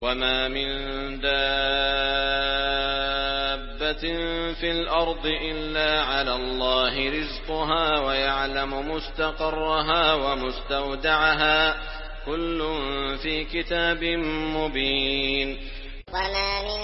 وما من دابة في الأرض إلا على الله رزقها ويعلم مستقرها ومستودعها كل في كتاب مبين. وما من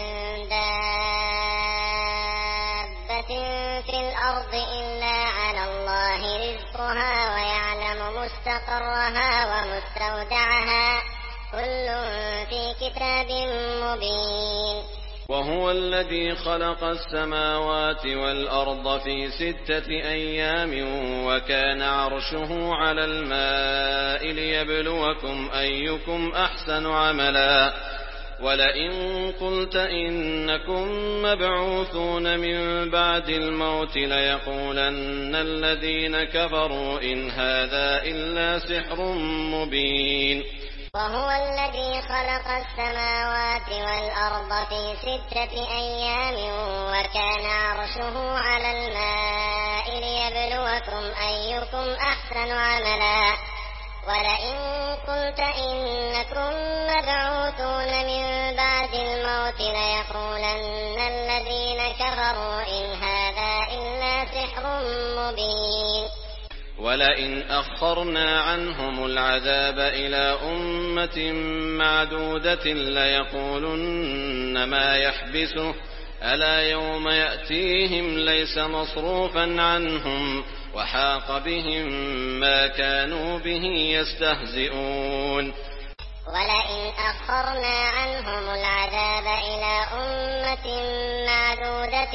دابة في الأرض إلا على الله رزقها ويعلم مستقرها ومستودعها كل في كتاب مبين. وهو الذي خلق السماوات والأرض في 6 أيام وكان عرشه على الماء ليبلوكم أيكم أحسن عملا ولئن قلت إنكم مبعوثون من بعد الموت ليقولن الذين كفروا إن هذا إلا سحر مبين. وهو الذي خلق السماوات والأرض في 6 أيام وكان عرشه على الماء ليبلوكم أيكم أحسن عملا ولئن قلت إنكم مبعوثون من بعد الموت ليقولن الذين كفروا إن هذا إلا سحر مبين. ولئن أخرنا عنهم العذاب إلى أمة معدودة ليقولن ما يحبسه ألا يوم يأتيهم ليس مصروفا عنهم وحاق بهم ما كانوا به يستهزئون. ولئن أخرنا عنهم العذاب إلى أمة معدودة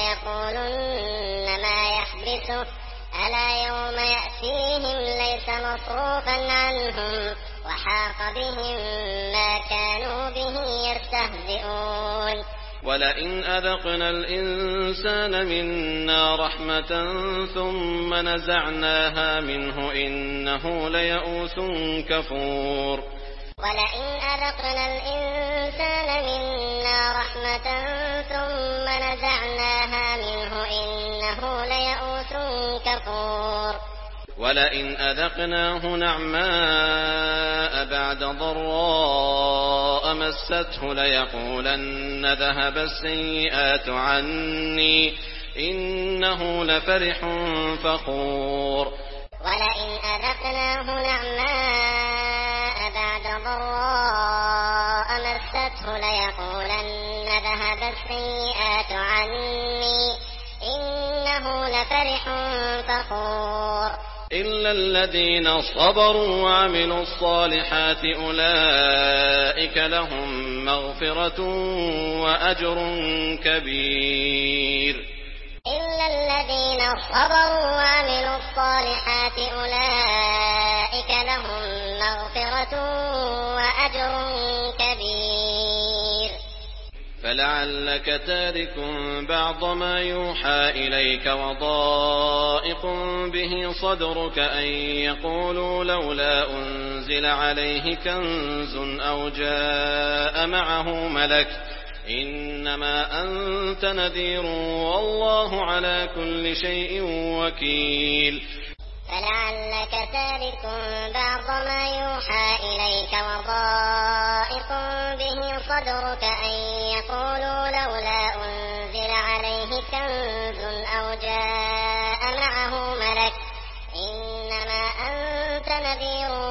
ليقولن ما يحبسه ألا يوم يأتيهم ليس مصروفا عنهم وحاق بهم ما كانوا به يستهزئون. ولئن أذقنا الإنسان منا رحمة ثم نزعناها منه إنه ليئوس كفور. ولئن أذقنا الإنسان منا رحمة ثم نزعناها منه إنه ليئوس كفور. ولئن أذقناه نعماء بعد ضراء مسته ليقولن ذهب السيئات عني إنه لفرح فخور. ولئن أذقناه نعماء بعد ضراء مسته ليقولن ذهب السيئات عني إنه لفرح فخور. إلا الذين صبروا وعملوا الصالحات أولئك لهم مغفرة وأجر كبير. إلا الذين صبروا وعملوا الصالحات أولئك لهم مغفرة وأجر كبير. فلعلك تارك بعض ما يوحى إليك وضائق به صدرك أن يقولوا لولا أنزل عليه كنز أو جاء معه ملك إنما أنت نذير والله على كل شيء وكيل. فلعلك تارك بعض ما يوحى إليك وضائق به صدرك أن يقولوا لولا أنزل عليه كنز أو جاء معه ملك إنما أنت نذير